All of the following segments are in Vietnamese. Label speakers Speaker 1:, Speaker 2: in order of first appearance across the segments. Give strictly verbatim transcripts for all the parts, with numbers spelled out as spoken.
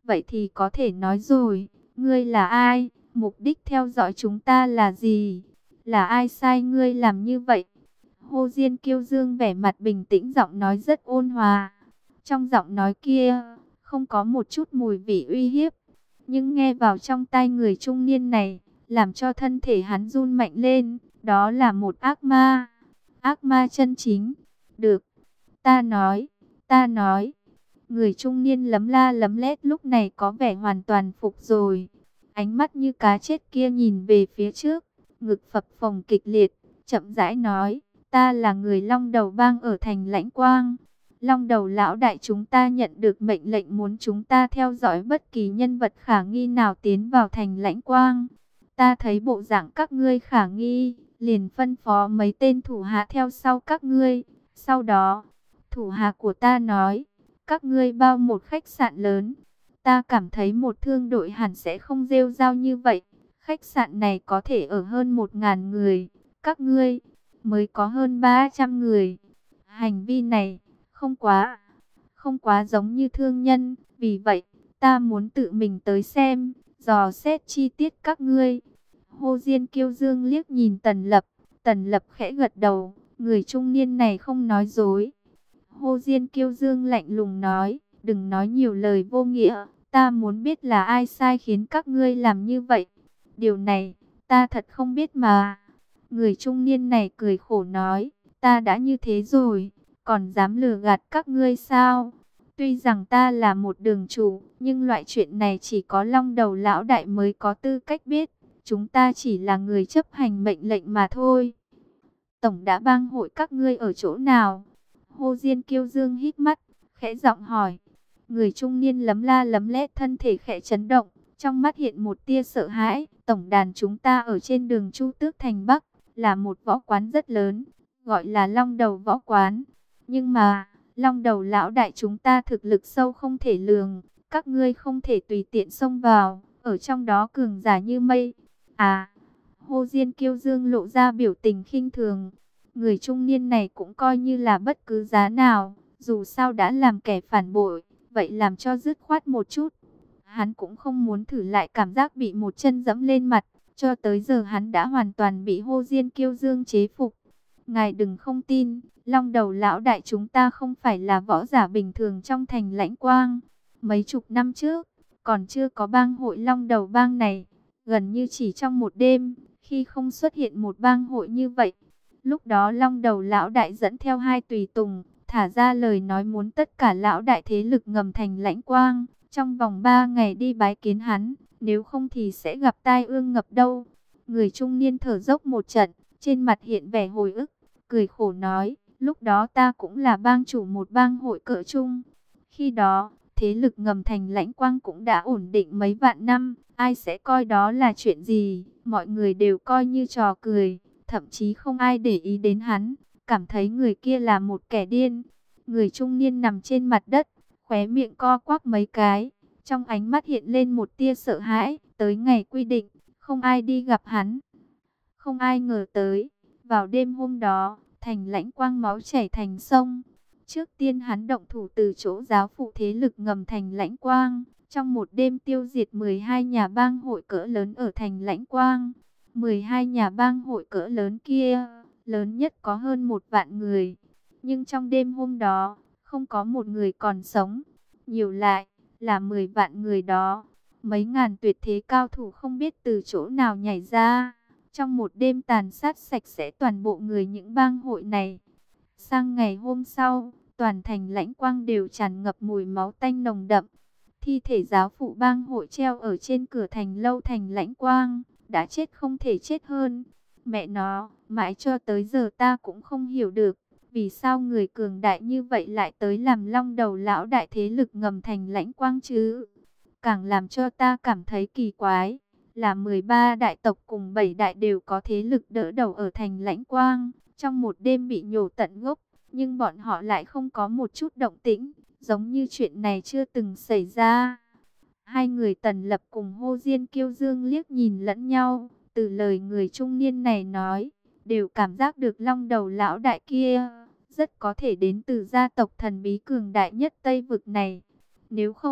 Speaker 1: Vậy thì có thể nói rồi, ngươi là ai? Mục đích theo dõi chúng ta là gì? Là ai sai ngươi làm như vậy? Hồ Diên Kiêu Dương vẻ mặt bình tĩnh, giọng nói rất ôn hòa. Trong giọng nói kia, không có một chút mùi vị uy hiếp. Nhưng nghe vào trong tai người trung niên này, làm cho thân thể hắn run mạnh lên. Đó là một ác ma. Ác ma chân chính. Được, ta nói, ta nói. Người trung niên lấm la lấm lét lúc này có vẻ hoàn toàn phục rồi. Ánh mắt như cá chết kia nhìn về phía trước, ngực phập phồng kịch liệt, chậm rãi nói, ta là người Long Đầu Bang ở thành Lãnh Quang. Long Đầu lão đại chúng ta nhận được mệnh lệnh muốn chúng ta theo dõi bất kỳ nhân vật khả nghi nào tiến vào thành Lãnh Quang. Ta thấy bộ dạng các ngươi khả nghi, liền phân phó mấy tên thủ hạ theo sau các ngươi. Sau đó, thủ hạ của ta nói, các ngươi bao một khách sạn lớn. Ta cảm thấy một thương đội hẳn sẽ không rêu rao như vậy. Khách sạn này có thể ở hơn một ngàn người. Các ngươi mới có hơn ba trăm người. Hành vi này không quá, không quá giống như thương nhân. Vì vậy, ta muốn tự mình tới xem, dò xét chi tiết các ngươi. Hồ Diên Kiêu Dương liếc nhìn Tần Lập. Tần Lập khẽ gật đầu. Người trung niên này không nói dối. Hồ Diên Kiêu Dương lạnh lùng nói, đừng nói nhiều lời vô nghĩa, ta muốn biết là ai sai khiến các ngươi làm như vậy. Điều này, ta thật không biết mà. Người trung niên này cười khổ nói, ta đã như thế rồi, còn dám lừa gạt các ngươi sao? Tuy rằng ta là một đường chủ, nhưng loại chuyện này chỉ có Long Đầu lão đại mới có tư cách biết. Chúng ta chỉ là người chấp hành mệnh lệnh mà thôi. Tổng đã bang hội các ngươi ở chỗ nào? Hồ Diên Kiêu Dương hít mắt, khẽ giọng hỏi. Người trung niên lấm la lấm lét thân thể khẽ chấn động, trong mắt hiện một tia sợ hãi. Tổng đàn chúng ta ở trên đường Chu Tước thành Bắc, là một võ quán rất lớn, gọi là Long Đầu Võ Quán. Nhưng mà, Long Đầu lão đại chúng ta thực lực sâu không thể lường, các ngươi không thể tùy tiện xông vào, ở trong đó cường giả như mây. À, Hồ Diên Kiêu Dương lộ ra biểu tình khinh thường. Người trung niên này cũng coi như là bất cứ giá nào, dù sao đã làm kẻ phản bội, vậy làm cho dứt khoát một chút. Hắn cũng không muốn thử lại cảm giác bị một chân dẫm lên mặt, cho tới giờ hắn đã hoàn toàn bị Hồ Diên Kiêu Dương chế phục. Ngài đừng không tin, Long Đầu lão đại chúng ta không phải là võ giả bình thường trong thành Lãnh Quang. Mấy chục năm trước, còn chưa có bang hội Long Đầu bang này, gần như chỉ trong một đêm, khi không xuất hiện một bang hội như vậy. Lúc đó Long Đầu lão đại dẫn theo hai tùy tùng, thả ra lời nói muốn tất cả lão đại thế lực ngầm thành Lãnh Quang, trong vòng ba ngày đi bái kiến hắn, nếu không thì sẽ gặp tai ương ngập đâu. Người trung niên thở dốc một trận, trên mặt hiện vẻ hồi ức, cười khổ nói, lúc đó ta cũng là bang chủ một bang hội cỡ trung. Khi đó, thế lực ngầm thành Lãnh Quang cũng đã ổn định mấy vạn năm, ai sẽ coi đó là chuyện gì, mọi người đều coi như trò cười. Thậm chí không ai để ý đến hắn, cảm thấy người kia là một kẻ điên. Người trung niên nằm trên mặt đất, khóe miệng co quắp mấy cái, trong ánh mắt hiện lên một tia sợ hãi. Tới ngày quy định, không ai đi gặp hắn. Không ai ngờ tới, vào đêm hôm đó, thành Lãnh Quang máu chảy thành sông. Trước tiên hắn động thủ từ chỗ giáo phụ thế lực ngầm thành Lãnh Quang, trong một đêm tiêu diệt mười hai nhà bang hội cỡ lớn ở thành Lãnh Quang. mười hai nhà bang hội cỡ lớn kia, lớn nhất có hơn một vạn người. Nhưng trong đêm hôm đó, không có một người còn sống. Nhiều lại, là mười vạn người đó. Mấy ngàn tuyệt thế cao thủ không biết từ chỗ nào nhảy ra. Trong một đêm tàn sát sạch sẽ toàn bộ người những bang hội này. Sang ngày hôm sau, toàn thành Lãnh Quang đều tràn ngập mùi máu tanh nồng đậm. Thi thể giáo phụ bang hội treo ở trên cửa thành lâu thành Lãnh Quang, đã chết không thể chết hơn. Mẹ nó, mãi cho tới giờ ta cũng không hiểu được, vì sao người cường đại như vậy lại tới làm Long Đầu lão đại thế lực ngầm thành Lãnh Quang chứ? Càng làm cho ta cảm thấy kỳ quái, là mười ba đại tộc cùng bảy đại đều có thế lực đỡ đầu ở thành Lãnh Quang, trong một đêm bị nhổ tận gốc, nhưng bọn họ lại không có một chút động tĩnh, giống như chuyện này chưa từng xảy ra. Hai người Tần Lập cùng Hồ Diên Kiêu Dương liếc nhìn lẫn nhau, từ lời người trung niên này nói, đều cảm giác được Long Đầu lão đại kia rất có thể đến từ gia tộc thần bí cường đại nhất Tây vực này. Nếu không,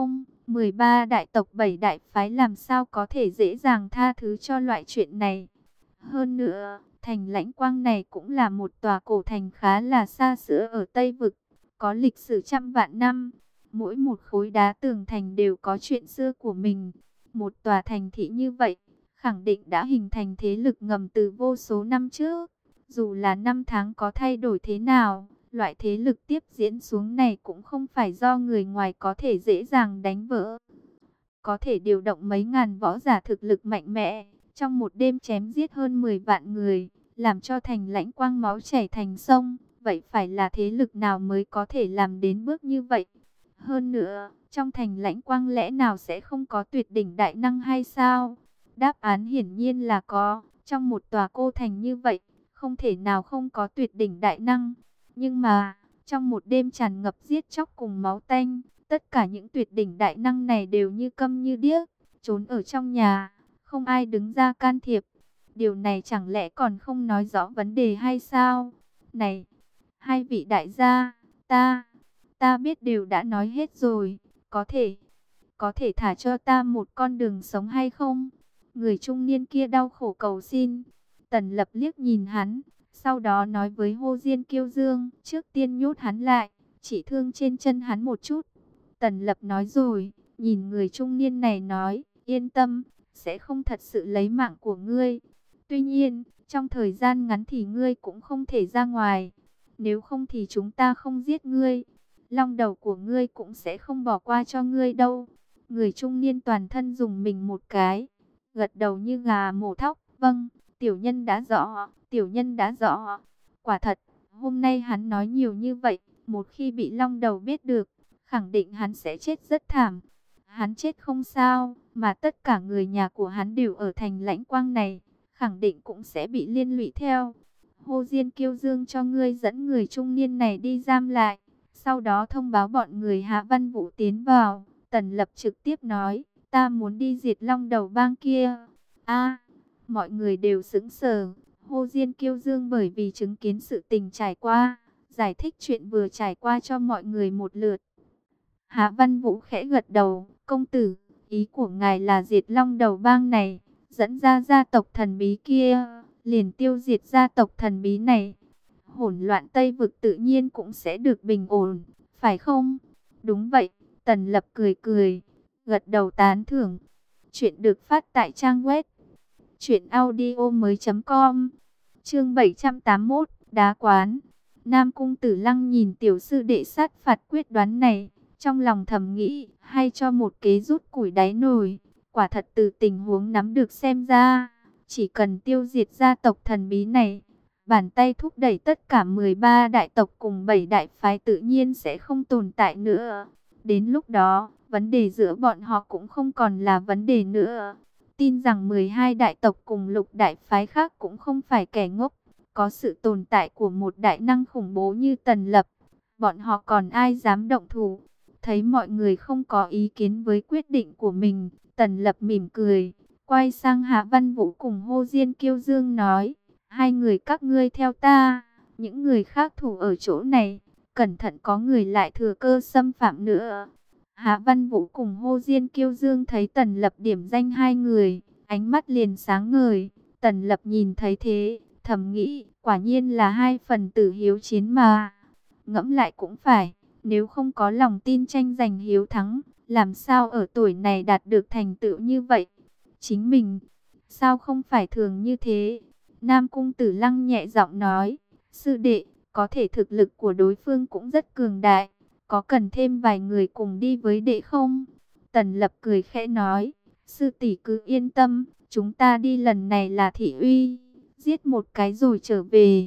Speaker 1: mười ba đại tộc bảy đại phái làm sao có thể dễ dàng tha thứ cho loại chuyện này. Hơn nữa, thành Lãnh Quang này cũng là một tòa cổ thành khá là xa xưa ở Tây Vực, có lịch sử trăm vạn năm. Mỗi một khối đá tường thành đều có chuyện xưa của mình. Một tòa thành thị như vậy, khẳng định đã hình thành thế lực ngầm từ vô số năm trước. Dù là năm tháng có thay đổi thế nào, loại thế lực tiếp diễn xuống này cũng không phải do người ngoài có thể dễ dàng đánh vỡ. Có thể điều động mấy ngàn võ giả thực lực mạnh mẽ, trong một đêm chém giết hơn mười vạn người, làm cho thành Lãnh Quang máu chảy thành sông. Vậy phải là thế lực nào mới có thể làm đến bước như vậy? Hơn nữa, trong thành Lãnh Quang lẽ nào sẽ không có tuyệt đỉnh đại năng hay sao? Đáp án hiển nhiên là có. Trong một tòa cô thành như vậy, không thể nào không có tuyệt đỉnh đại năng. Nhưng mà, trong một đêm tràn ngập giết chóc cùng máu tanh, tất cả những tuyệt đỉnh đại năng này đều như câm như điếc, trốn ở trong nhà, không ai đứng ra can thiệp. Điều này chẳng lẽ còn không nói rõ vấn đề hay sao? Này, hai vị đại gia, ta, ta biết đều đã nói hết rồi, có thể, có thể thả cho ta một con đường sống hay không? Người trung niên kia đau khổ cầu xin. Tần Lập liếc nhìn hắn, sau đó nói với Hồ Diên Kiêu Dương, trước tiên nhốt hắn lại, chỉ thương trên chân hắn một chút. Tần Lập nói rồi, nhìn người trung niên này nói, yên tâm, sẽ không thật sự lấy mạng của ngươi. Tuy nhiên, trong thời gian ngắn thì ngươi cũng không thể ra ngoài. Nếu không thì chúng ta không giết ngươi. Long đầu của ngươi cũng sẽ không bỏ qua cho ngươi đâu. Người trung niên toàn thân dùng mình một cái, gật đầu như gà mổ thóc. Vâng, tiểu nhân đã rõ, tiểu nhân đã rõ. Quả thật, hôm nay hắn nói nhiều như vậy, một khi bị long đầu biết được, khẳng định hắn sẽ chết rất thảm. Hắn chết không sao, mà tất cả người nhà của hắn đều ở thành Lãnh Quang này, khẳng định cũng sẽ bị liên lụy theo. Hồ Diên Kiêu Dương cho ngươi dẫn người trung niên này đi giam lại, sau đó thông báo bọn người Hạ Văn Vũ tiến vào. Tần Lập trực tiếp nói, ta muốn đi diệt long đầu bang kia. A, mọi người đều sững sờ. Hồ Diên Kiêu Dương bởi vì chứng kiến sự tình trải qua, giải thích chuyện vừa trải qua cho mọi người một lượt. Hạ Văn Vũ khẽ gật đầu, công tử, ý của ngài là diệt long đầu bang này, dẫn ra gia tộc thần bí kia, liền tiêu diệt gia tộc thần bí này. Hỗn loạn Tây Vực tự nhiên cũng sẽ được bình ổn, phải không? Đúng vậy, Tần Lập cười cười, gật đầu tán thưởng. Chuyện được phát tại trang web truyện audio mới chấm com. Chương bảy trăm tám mươi mốt, đá quán. Nam Cung Tử Lăng nhìn tiểu sư đệ sát phạt quyết đoán này, trong lòng thầm nghĩ, hay cho một kế rút củi đáy nồi. Quả thật từ tình huống nắm được xem ra, chỉ cần tiêu diệt gia tộc thần bí này, bàn tay thúc đẩy tất cả mười ba đại tộc cùng bảy đại phái tự nhiên sẽ không tồn tại nữa. Đến lúc đó, vấn đề giữa bọn họ cũng không còn là vấn đề nữa. Tin rằng mười hai đại tộc cùng lục đại phái khác cũng không phải kẻ ngốc. Có sự tồn tại của một đại năng khủng bố như Tần Lập, bọn họ còn ai dám động thủ. Thấy mọi người không có ý kiến với quyết định của mình, Tần Lập mỉm cười, quay sang Hạ Văn Vũ cùng Hồ Diên Kiêu Dương nói, hai người các ngươi theo ta, những người khác thủ ở chỗ này, cẩn thận có người lại thừa cơ xâm phạm nữa. Hạ Văn Vũ cùng Hồ Diên Kiêu Dương thấy Tần Lập điểm danh hai người, ánh mắt liền sáng ngời. Tần Lập nhìn thấy thế, thầm nghĩ, quả nhiên là hai phần tử hiếu chiến mà. Ngẫm lại cũng phải, nếu không có lòng tin tranh giành hiếu thắng, làm sao ở tuổi này đạt được thành tựu như vậy? Chính mình, sao không phải thường như thế? Nam Cung Tử Lăng nhẹ giọng nói, sư đệ, có thể thực lực của đối phương cũng rất cường đại, có cần thêm vài người cùng đi với đệ không? Tần Lập cười khẽ nói, sư tỷ cứ yên tâm, chúng ta đi lần này là thị uy, giết một cái rồi trở về.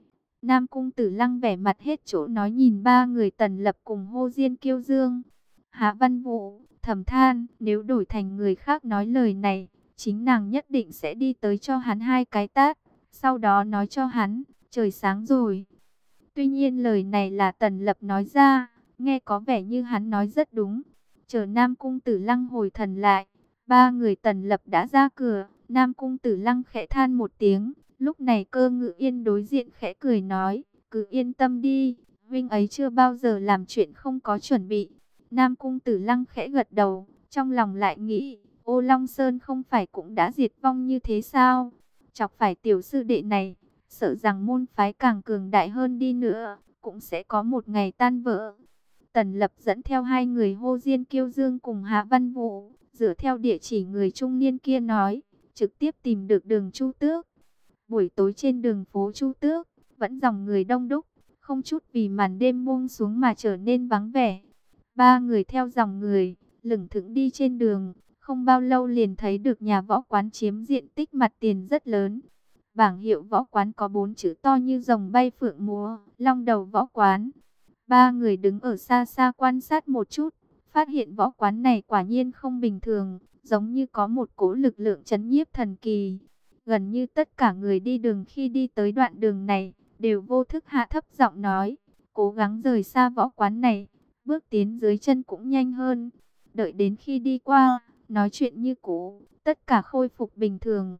Speaker 1: Nam Cung Tử Lăng vẻ mặt hết chỗ nói nhìn ba người Tần Lập cùng Hồ Diên Kiêu Dương. Hạ Văn Vũ thầm than, nếu đổi thành người khác nói lời này, chính nàng nhất định sẽ đi tới cho hắn hai cái tát, sau đó nói cho hắn, trời sáng rồi. Tuy nhiên lời này là Tần Lập nói ra, nghe có vẻ như hắn nói rất đúng. Chờ Nam Cung Tử Lăng hồi thần lại, ba người Tần Lập đã ra cửa. Nam Cung Tử Lăng khẽ than một tiếng. Lúc này Cơ Ngự Yên đối diện khẽ cười nói, cứ yên tâm đi, huynh ấy chưa bao giờ làm chuyện không có chuẩn bị. Nam Cung Tử Lăng khẽ gật đầu, Trong lòng lại nghĩ, Ô Long Sơn không phải cũng đã diệt vong như thế sao? Chọc phải tiểu sư đệ này, sợ rằng môn phái càng cường đại hơn đi nữa, cũng sẽ có một ngày tan vỡ. Tần Lập dẫn theo hai người Hô Diên Kiêu Dương cùng Hạ Văn Vũ, dựa theo địa chỉ người trung niên kia nói, trực tiếp tìm được đường Chu Tước. Buổi tối trên đường phố Chu Tước, vẫn dòng người đông đúc, không chút vì màn đêm buông xuống mà trở nên vắng vẻ. Ba người theo dòng người, lững thững đi trên đường, không bao lâu liền thấy được nhà võ quán chiếm diện tích mặt tiền rất lớn. Bảng hiệu võ quán có bốn chữ to như rồng bay phượng múa, Long Đầu Võ Quán. Ba người đứng ở xa xa quan sát một chút, phát hiện võ quán này quả nhiên không bình thường, giống như có một cỗ lực lượng trấn nhiếp thần kỳ. Gần như tất cả người đi đường khi đi tới đoạn đường này, đều vô thức hạ thấp giọng nói, cố gắng rời xa võ quán này, bước tiến dưới chân cũng nhanh hơn. Đợi đến khi đi qua, nói chuyện như cũ, tất cả khôi phục bình thường.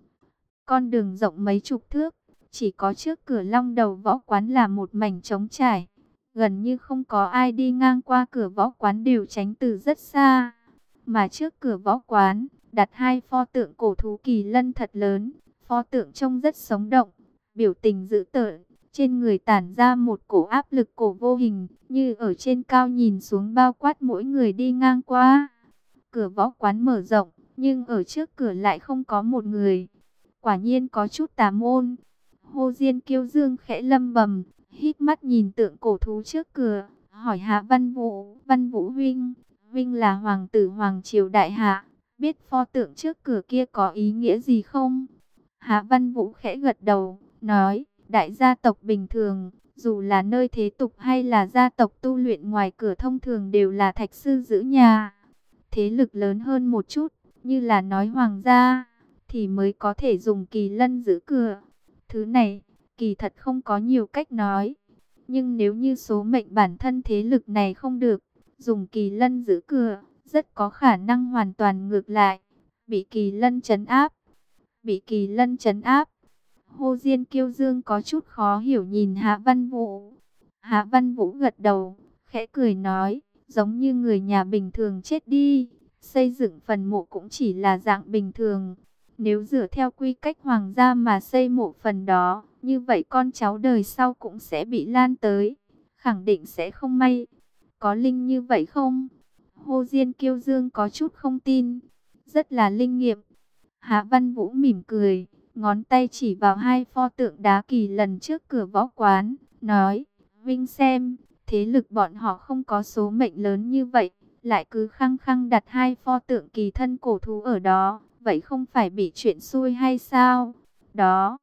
Speaker 1: Con đường rộng mấy chục thước, chỉ có trước cửa Long Đầu Võ Quán là một mảnh trống trải. Gần như không có ai đi ngang qua cửa võ quán, đều tránh từ rất xa. Mà trước cửa võ quán, đặt hai pho tượng cổ thú kỳ lân thật lớn. Pho tượng trông rất sống động, biểu tình dữ tợn. Trên người tản ra một cổ áp lực cổ vô hình, như ở trên cao nhìn xuống bao quát mỗi người đi ngang qua. Cửa võ quán mở rộng, nhưng ở trước cửa lại không có một người. Quả nhiên có chút tà môn. Hô Diên Kiêu Dương khẽ lâm bầm, hít mắt nhìn tượng cổ thú trước cửa, hỏi Hạ Văn Vũ, Văn Vũ huynh, huynh là hoàng tử hoàng triều đại hạ, biết pho tượng trước cửa kia có ý nghĩa gì không? Hạ Văn Vũ khẽ gật đầu, nói, đại gia tộc bình thường, dù là nơi thế tục hay là gia tộc tu luyện, ngoài cửa thông thường đều là thạch sư giữ nhà. Thế lực lớn hơn một chút, như là nói hoàng gia, thì mới có thể dùng kỳ lân giữ cửa. Thứ này, kỳ thật không có nhiều cách nói. Nhưng nếu như số mệnh bản thân thế lực này không được, dùng kỳ lân giữ cửa, rất có khả năng hoàn toàn ngược lại, bị kỳ lân trấn áp. Bị kỳ lân trấn áp. Hô Diên Kiêu Dương có chút khó hiểu nhìn Hạ Văn Vũ. Hạ Văn Vũ gật đầu, khẽ cười nói, giống như người nhà bình thường chết đi, xây dựng phần mộ cũng chỉ là dạng bình thường. Nếu dựa theo quy cách hoàng gia mà xây mộ phần đó, như vậy con cháu đời sau cũng sẽ bị lan tới, khẳng định sẽ không may. Có linh như vậy không? Hô Diên Kiêu Dương có chút không tin. Rất là linh nghiệm. Hạ Văn Vũ mỉm cười, ngón tay chỉ vào hai pho tượng đá kỳ lần trước cửa võ quán, nói, Vinh xem, thế lực bọn họ không có số mệnh lớn như vậy, lại cứ khăng khăng đặt hai pho tượng kỳ thân cổ thú ở đó, vậy không phải bị chuyện xui hay sao? Đó.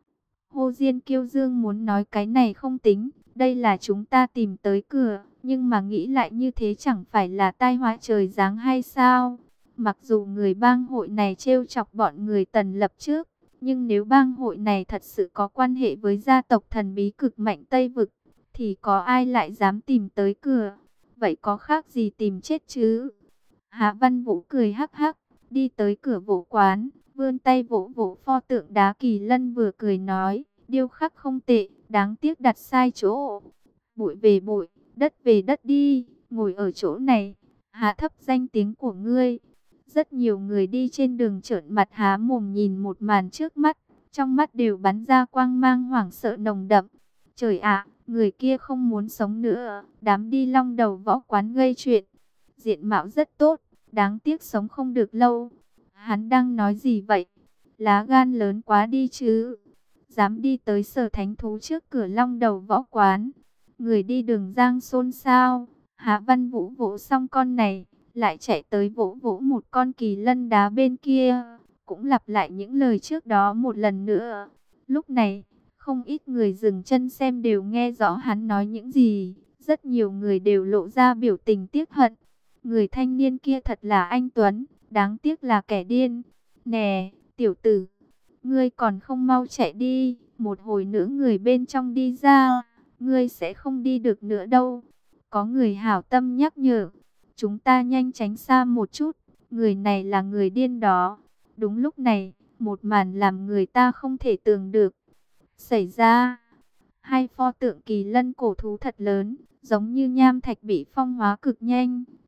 Speaker 1: Hô Diên Kiêu Dương muốn nói cái này không tính, đây là chúng ta tìm tới cửa, nhưng mà nghĩ lại như thế chẳng phải là tai họa trời giáng hay sao? Mặc dù người bang hội này trêu chọc bọn người Tần Lập trước, nhưng nếu bang hội này thật sự có quan hệ với gia tộc thần bí cực mạnh Tây Vực, thì có ai lại dám tìm tới cửa? Vậy có khác gì tìm chết chứ? Hạ Văn Vũ cười hắc hắc, đi tới cửa võ quán, vươn tay vỗ vỗ pho tượng đá kỳ lân, vừa cười nói, điêu khắc không tệ, đáng tiếc đặt sai chỗ. Bụi về bụi, đất về đất đi, ngồi ở chỗ này, hạ thấp danh tiếng của ngươi. Rất nhiều người đi trên đường trợn mặt há mồm nhìn một màn trước mắt, trong mắt đều bắn ra quang mang hoảng sợ nồng đậm. Trời ạ, người kia không muốn sống nữa, đám đi Long Đầu Võ Quán gây chuyện. Diện mạo rất tốt, đáng tiếc sống không được lâu. Hắn đang nói gì vậy? Lá gan lớn quá đi chứ. Dám đi tới Sở Thánh Thú trước cửa Long Đầu Võ Quán. Người đi đường giang xôn xao. Hạ Văn Vũ vỗ xong con này, lại chạy tới vỗ vỗ một con kỳ lân đá bên kia, cũng lặp lại những lời trước đó một lần nữa. Lúc này, không ít người dừng chân xem đều nghe rõ hắn nói những gì. Rất nhiều người đều lộ ra biểu tình tiếc hận. Người thanh niên kia thật là anh Tuấn, đáng tiếc là kẻ điên. Nè, tiểu tử, ngươi còn không mau chạy đi, một hồi nữa người bên trong đi ra, ngươi sẽ không đi được nữa đâu. Có người hảo tâm nhắc nhở, chúng ta nhanh tránh xa một chút, người này là người điên đó. Đúng lúc này, một màn làm người ta không thể tưởng được xảy ra. Hai pho tượng kỳ lân cổ thú thật lớn, giống như nham thạch bị phong hóa cực nhanh,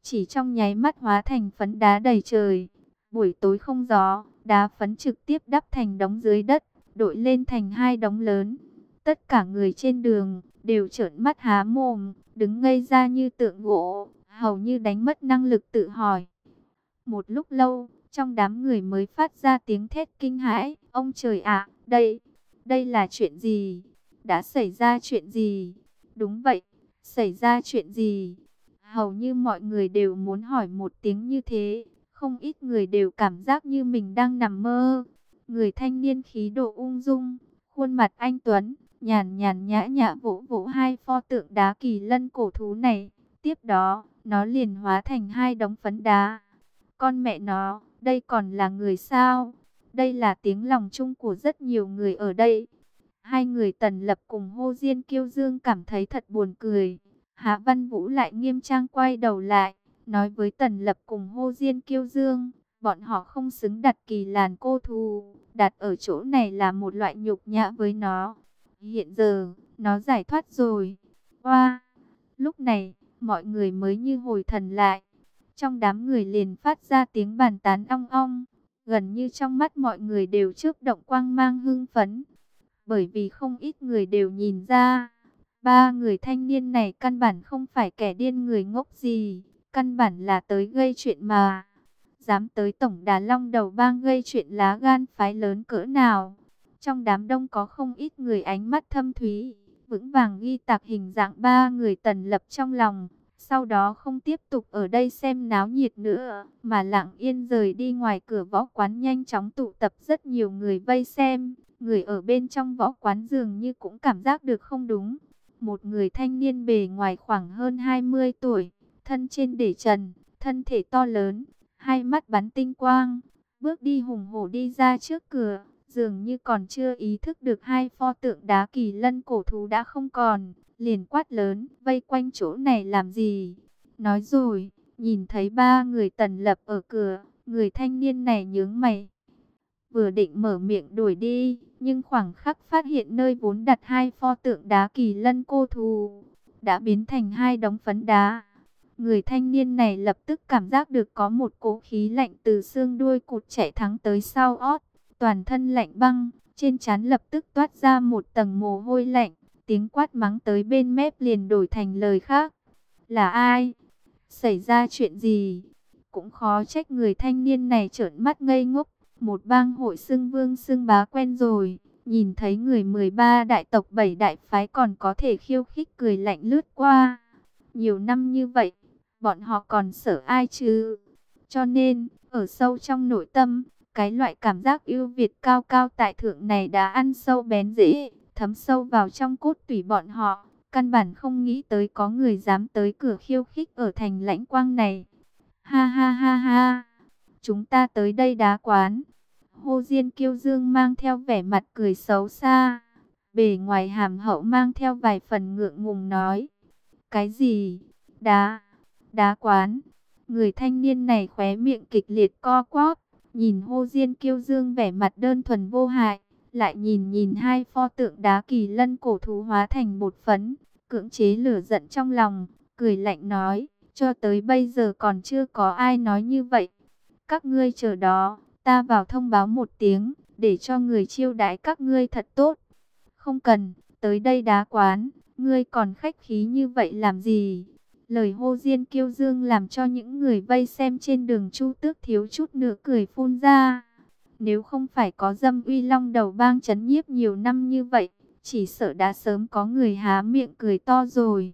Speaker 1: chỉ trong nháy mắt hóa thành phấn đá đầy trời. Buổi tối không gió, đá phấn trực tiếp đắp thành đống dưới đất, đội lên thành hai đống lớn. Tất cả người trên đường đều trợn mắt há mồm, đứng ngây ra như tượng gỗ, hầu như đánh mất năng lực tự hỏi. Một lúc lâu, trong đám người mới phát ra tiếng thét kinh hãi, ông trời ạ, đây, đây là chuyện gì? Đã xảy ra chuyện gì? Đúng vậy, xảy ra chuyện gì? Hầu như mọi người đều muốn hỏi một tiếng như thế, không ít người đều cảm giác như mình đang nằm mơ. Người thanh niên khí độ ung dung, khuôn mặt anh tuấn, nhàn nhàn nhã nhã vỗ vỗ hai pho tượng đá kỳ lân cổ thú này. Tiếp đó, nó liền hóa thành hai đống phấn đá. Con mẹ nó, đây còn là người sao? Đây là tiếng lòng chung của rất nhiều người ở đây. Hai người Tần Lập cùng Hồ Diên Kiêu Dương cảm thấy thật buồn cười. Hạ Văn Vũ lại nghiêm trang quay đầu lại, nói với Tần Lập cùng Hồ Diên Kiêu Dương, bọn họ không xứng đặt kỳ làn cô thú, đặt ở chỗ này là một loại nhục nhã với nó. Hiện giờ, nó giải thoát rồi. Oa! Lúc này, mọi người mới như hồi thần lại. Trong đám người liền phát ra tiếng bàn tán ong ong, gần như trong mắt mọi người đều chớp động quang mang hưng phấn. Bởi vì không ít người đều nhìn ra, ba người thanh niên này căn bản không phải kẻ điên người ngốc gì, căn bản là tới gây chuyện mà. Dám tới tổng đà Long Đầu Bang gây chuyện lá gan phái lớn cỡ nào. Trong đám đông có không ít người ánh mắt thâm thúy, vững vàng ghi tạc hình dạng ba người Tần Lập trong lòng. Sau đó không tiếp tục ở đây xem náo nhiệt nữa, mà lặng yên rời đi. Ngoài cửa võ quán nhanh chóng tụ tập rất nhiều người vây xem. Người ở bên trong võ quán dường như cũng cảm giác được không đúng. Một người thanh niên bề ngoài khoảng hơn hai mươi tuổi, thân trên để trần, thân thể to lớn, hai mắt bắn tinh quang, bước đi hùng hổ đi ra trước cửa, dường như còn chưa ý thức được hai pho tượng đá kỳ lân cổ thú đã không còn, liền quát lớn, vây quanh chỗ này làm gì? Nói rồi, nhìn thấy ba người Tần Lập ở cửa, người thanh niên này nhướng mày. Vừa định mở miệng đuổi đi, nhưng khoảng khắc phát hiện nơi vốn đặt hai pho tượng đá kỳ lân cô thú đã biến thành hai đống phấn đá. Người thanh niên này lập tức cảm giác được có một cỗ khí lạnh từ xương đuôi cụt chạy thẳng tới sau ót, toàn thân lạnh băng, trên trán lập tức toát ra một tầng mồ hôi lạnh, tiếng quát mắng tới bên mép liền đổi thành lời khác. Là ai? Xảy ra chuyện gì? Cũng khó trách người thanh niên này trợn mắt ngây ngốc. Một bang hội xưng vương xưng bá quen rồi, nhìn thấy người mười ba đại tộc bảy đại phái còn có thể khiêu khích cười lạnh lướt qua. Nhiều năm như vậy, bọn họ còn sợ ai chứ? Cho nên, ở sâu trong nội tâm, cái loại cảm giác ưu việt cao cao tại thượng này đã ăn sâu bén rễ, thấm sâu vào trong cốt tủy bọn họ. Căn bản không nghĩ tới có người dám tới cửa khiêu khích ở thành Lãnh Quang này. Ha ha ha ha! Chúng ta tới đây đá quán. Hồ Diên Kiêu Dương mang theo vẻ mặt cười xấu xa, bề ngoài hàm hậu mang theo vài phần ngượng ngùng nói. Cái gì? Đá? Đá quán? Người thanh niên này khóe miệng kịch liệt co quắp, nhìn Hồ Diên Kiêu Dương vẻ mặt đơn thuần vô hại, lại nhìn nhìn hai pho tượng đá kỳ lân cổ thú hóa thành bột phấn, cưỡng chế lửa giận trong lòng, cười lạnh nói, cho tới bây giờ còn chưa có ai nói như vậy. Các ngươi chờ đó, ta vào thông báo một tiếng, để cho người chiêu đãi các ngươi thật tốt. Không cần, tới đây đá quán, ngươi còn khách khí như vậy làm gì? Lời Hồ Diên Kiêu Dương làm cho những người vây xem trên đường Chu Tước thiếu chút nữa cười phun ra. Nếu không phải có Dâm Uy Long Đầu Bang trấn nhiếp nhiều năm như vậy, chỉ sợ đã sớm có người há miệng cười to rồi.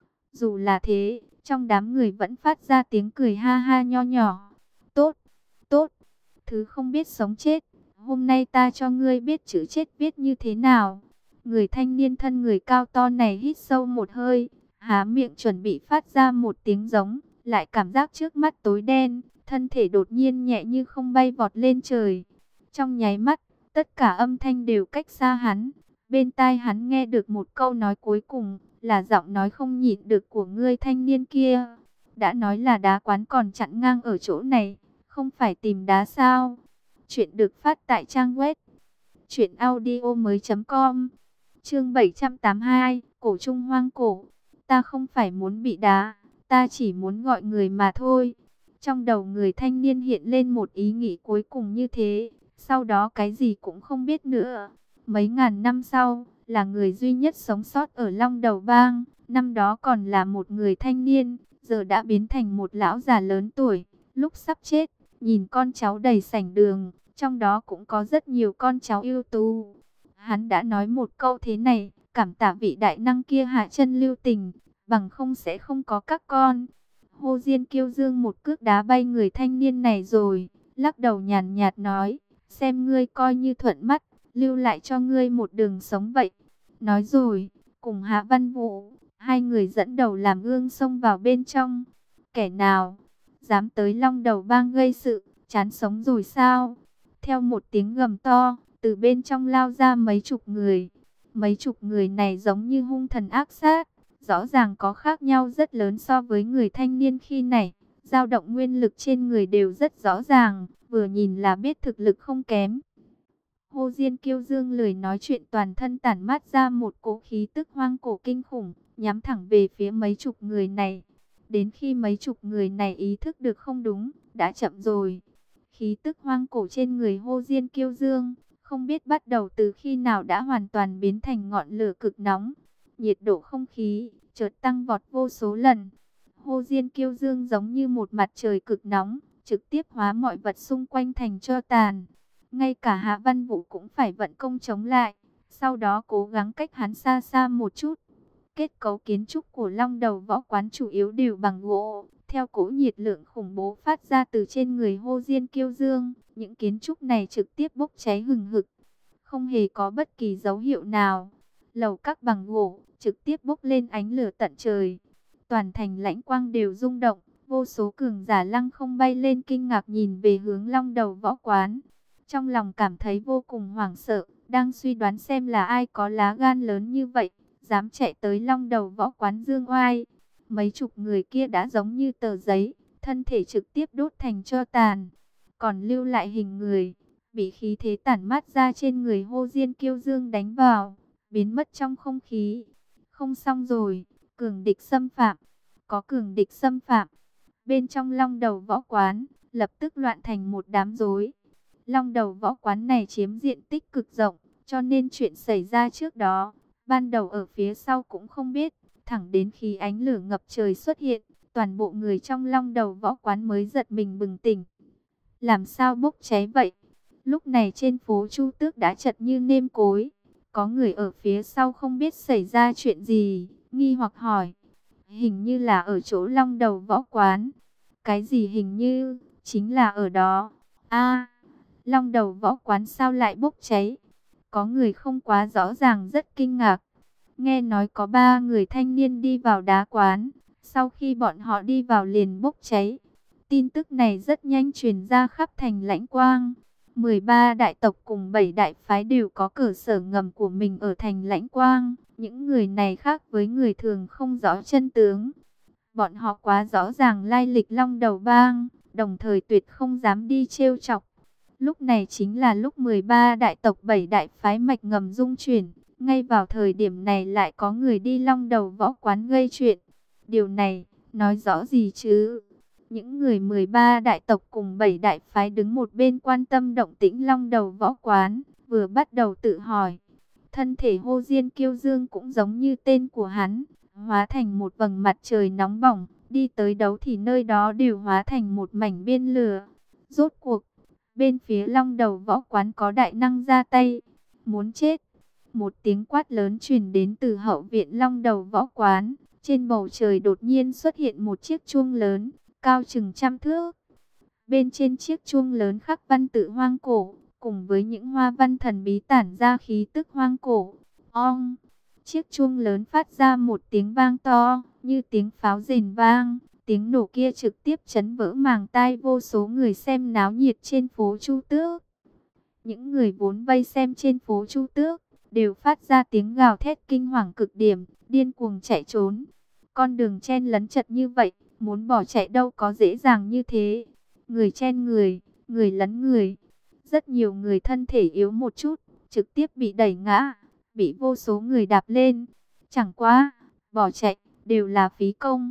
Speaker 1: Dù là thế, trong đám người vẫn phát ra tiếng cười ha ha nho nhỏ. Tốt, tốt, thứ không biết sống chết, hôm nay ta cho ngươi biết chữ chết viết như thế nào. Người thanh niên thân người cao to này hít sâu một hơi, há miệng chuẩn bị phát ra một tiếng giống, lại cảm giác trước mắt tối đen, thân thể đột nhiên nhẹ như không bay vọt lên trời. Trong nháy mắt, tất cả âm thanh đều cách xa hắn, bên tai hắn nghe được một câu nói cuối cùng, là giọng nói không nhịn được của người thanh niên kia. Đã nói là đá quán còn chặn ngang ở chỗ này, không phải tìm đá sao? Chuyện được phát tại trang web truyện audio mới chấm com. Chương bảy trăm tám mươi hai, Cổ Trung Hoang Cổ. Ta không phải muốn bị đá, ta chỉ muốn gọi người mà thôi. Trong đầu người thanh niên hiện lên một ý nghĩ cuối cùng như thế, sau đó cái gì cũng không biết nữa. Mấy ngàn năm sau, là người duy nhất sống sót ở Long Đầu Bang, năm đó còn là một người thanh niên, giờ đã biến thành một lão già lớn tuổi. Lúc sắp chết, nhìn con cháu đầy sảnh đường, trong đó cũng có rất nhiều con cháu ưu tú. Hắn đã nói một câu thế này: cảm tạ vị đại năng kia hạ chân lưu tình, bằng không sẽ không có các con. Hồ Diên Kiêu Dương một cước đá bay người thanh niên này rồi, lắc đầu nhàn nhạt nói: xem ngươi coi như thuận mắt, lưu lại cho ngươi một đường sống vậy. Nói rồi, cùng Hạ Văn Vũ, hai người dẫn đầu làm gương xông vào bên trong. Kẻ nào dám tới Long Đầu Bang gây sự, chán sống rồi sao? Theo một tiếng gầm to, từ bên trong lao ra mấy chục người. Mấy chục người này giống như hung thần ác sát, rõ ràng có khác nhau rất lớn so với người thanh niên khi nãy. Dao động nguyên lực trên người đều rất rõ ràng, vừa nhìn là biết thực lực không kém. Hồ Diên Kiêu Dương lười nói chuyện, toàn thân tản mát ra một cỗ khí tức hoang cổ kinh khủng, nhắm thẳng về phía mấy chục người này. Đến khi mấy chục người này ý thức được không đúng, đã chậm rồi. Khí tức hoang cổ trên người Hồ Diên Kiêu Dương, không biết bắt đầu từ khi nào đã hoàn toàn biến thành ngọn lửa cực nóng. Nhiệt độ không khí chợt tăng vọt vô số lần. Hồ Diên Kiêu Dương giống như một mặt trời cực nóng, trực tiếp hóa mọi vật xung quanh thành tro tàn. Ngay cả Hạ Văn Vũ cũng phải vận công chống lại, sau đó cố gắng cách hắn xa xa một chút. Kết cấu kiến trúc của Long Đầu Võ Quán chủ yếu đều bằng gỗ, theo cỗ nhiệt lượng khủng bố phát ra từ trên người Hồ Diên Kiêu Dương, những kiến trúc này trực tiếp bốc cháy hừng hực, không hề có bất kỳ dấu hiệu nào. Lầu các bằng gỗ trực tiếp bốc lên ánh lửa tận trời, toàn thành lãnh quang đều rung động, vô số cường giả lăng không bay lên kinh ngạc nhìn về hướng Long Đầu Võ Quán. Trong lòng cảm thấy vô cùng hoảng sợ, đang suy đoán xem là ai có lá gan lớn như vậy, dám chạy tới Long Đầu Võ Quán dương oai. Mấy chục người kia đã giống như tờ giấy, thân thể trực tiếp đốt thành tro tàn, còn lưu lại hình người, bị khí thế tản mát ra trên người Hồ Diên Kiêu Dương đánh vào, biến mất trong không khí. Không xong rồi, cường địch xâm phạm, có cường địch xâm phạm. Bên trong Long Đầu Võ Quán, lập tức loạn thành một đám rối. Long Đầu Võ Quán này chiếm diện tích cực rộng, cho nên chuyện xảy ra trước đó, ban đầu ở phía sau cũng không biết, thẳng đến khi ánh lửa ngập trời xuất hiện, toàn bộ người trong Long Đầu Võ Quán mới giật mình bừng tỉnh. Làm sao bốc cháy vậy? Lúc này trên phố Chu Tước đã chật như nêm cối, có người ở phía sau không biết xảy ra chuyện gì, nghi hoặc hỏi. Hình như là ở chỗ Long Đầu Võ Quán. Cái gì hình như, chính là ở đó. A, Long Đầu Võ Quán sao lại bốc cháy? Có người không quá rõ ràng rất kinh ngạc. Nghe nói có ba người thanh niên đi vào đá quán, sau khi bọn họ đi vào liền bốc cháy. Tin tức này rất nhanh truyền ra khắp thành Lãnh Quang. mười ba đại tộc cùng bảy đại phái đều có cơ sở ngầm của mình ở thành Lãnh Quang. Những người này khác với người thường không rõ chân tướng. Bọn họ quá rõ ràng lai lịch Long Đầu Bang, đồng thời tuyệt không dám đi trêu chọc. Lúc này chính là lúc mười ba đại tộc bảy đại phái mạch ngầm rung chuyển. Ngay vào thời điểm này lại có người đi Long Đầu Võ Quán gây chuyện. Điều này nói rõ gì chứ? Những người mười ba đại tộc cùng bảy đại phái đứng một bên quan tâm động tĩnh Long Đầu Võ Quán, vừa bắt đầu tự hỏi. Thân thể Hồ Diên Kiêu Dương cũng giống như tên của hắn, hóa thành một vầng mặt trời nóng bỏng, đi tới đấu thì nơi đó đều hóa thành một mảnh biên lửa. Rốt cuộc, bên phía Long Đầu Võ Quán có đại năng ra tay, muốn chết. Một tiếng quát lớn truyền đến từ hậu viện Long Đầu Võ Quán, trên bầu trời đột nhiên xuất hiện một chiếc chuông lớn, cao chừng trăm thước. Bên trên chiếc chuông lớn khắc văn tự hoang cổ, cùng với những hoa văn thần bí tản ra khí tức hoang cổ. Ong! Chiếc chuông lớn phát ra một tiếng vang to, như tiếng pháo rền vang. Tiếng nổ kia trực tiếp chấn vỡ màng tai vô số người xem náo nhiệt trên phố Chu Tước. Những người vốn vây xem trên phố Chu Tước đều phát ra tiếng gào thét kinh hoàng cực điểm, điên cuồng chạy trốn. Con đường chen lấn chật như vậy, muốn bỏ chạy đâu có dễ dàng như thế. Người chen người, người lấn người. Rất nhiều người thân thể yếu một chút, trực tiếp bị đẩy ngã, bị vô số người đạp lên. Chẳng qua, bỏ chạy, đều là phí công.